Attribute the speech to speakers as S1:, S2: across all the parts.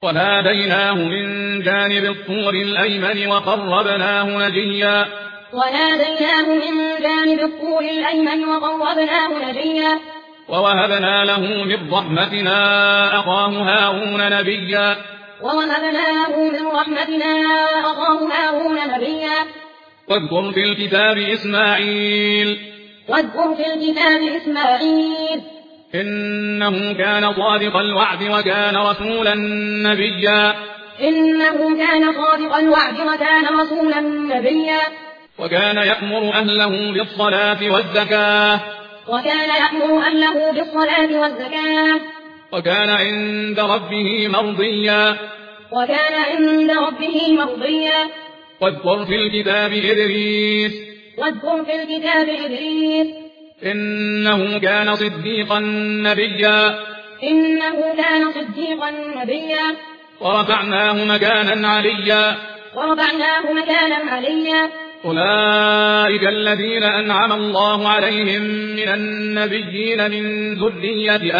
S1: وناديناه من جانب الطور الأيمن وقربناه نجيا ووهبنا له من رحمتنا أخاه هارون نبيا واذكر في الكتاب إسماعيل إنه كان صادق الوعد وكان رسولا نبيا وكان يأمر أهله بالصلاة والزكاة وكان عند ربه مرضيا واذكر في الكتاب إدريس إنه كان صديقا نبيا ورفعناه مكانا عليا أولئك الذين أنعم الله عليهم من النبيين من ذرية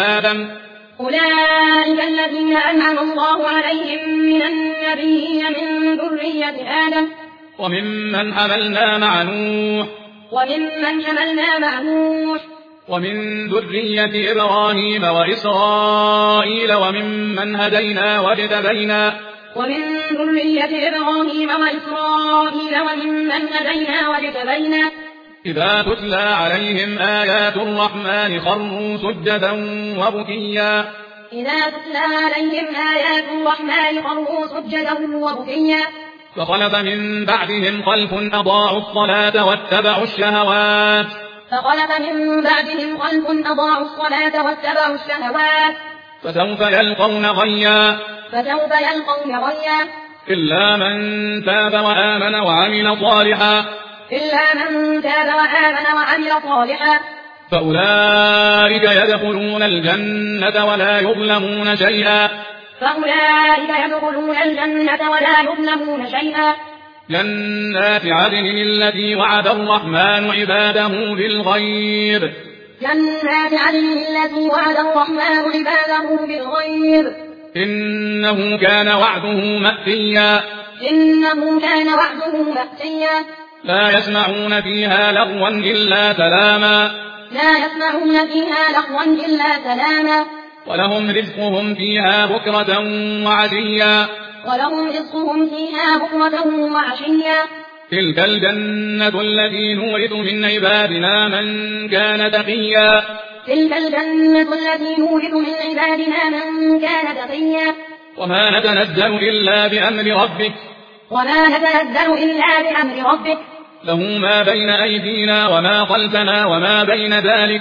S1: آدم وممن حملنا مع نوح ومن ذرية إبراهيم وإسرائيل وممن هدينا واجتبينا إذا تتلى عليهم آيات الرحمن خروا سجدا وبكيا فخلف من بعدهم خلف أضاعوا الصلاة واتبعوا الشهوات فسوف يلقون غيا إلا من تاب وآمن وعمل صالحا فأولئك يدخلون الجنة ولا يظلمون شيئا جنات عدن التي وعد الرحمن عباده بالغيب إنه كان وعده مأتيا لا يسمعون فيها لغوا إلا سلاما ولهم رزقهم فيها بكرة وعشيا تلك الجنة التي نورث من عبادنا من كان تقيا وما نتنزل إلا بأمر ربك له ما بين أيدينا وما خلفنا وما بين ذلك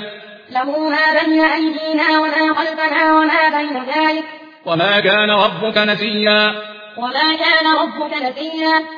S1: وما كان ربك نسيا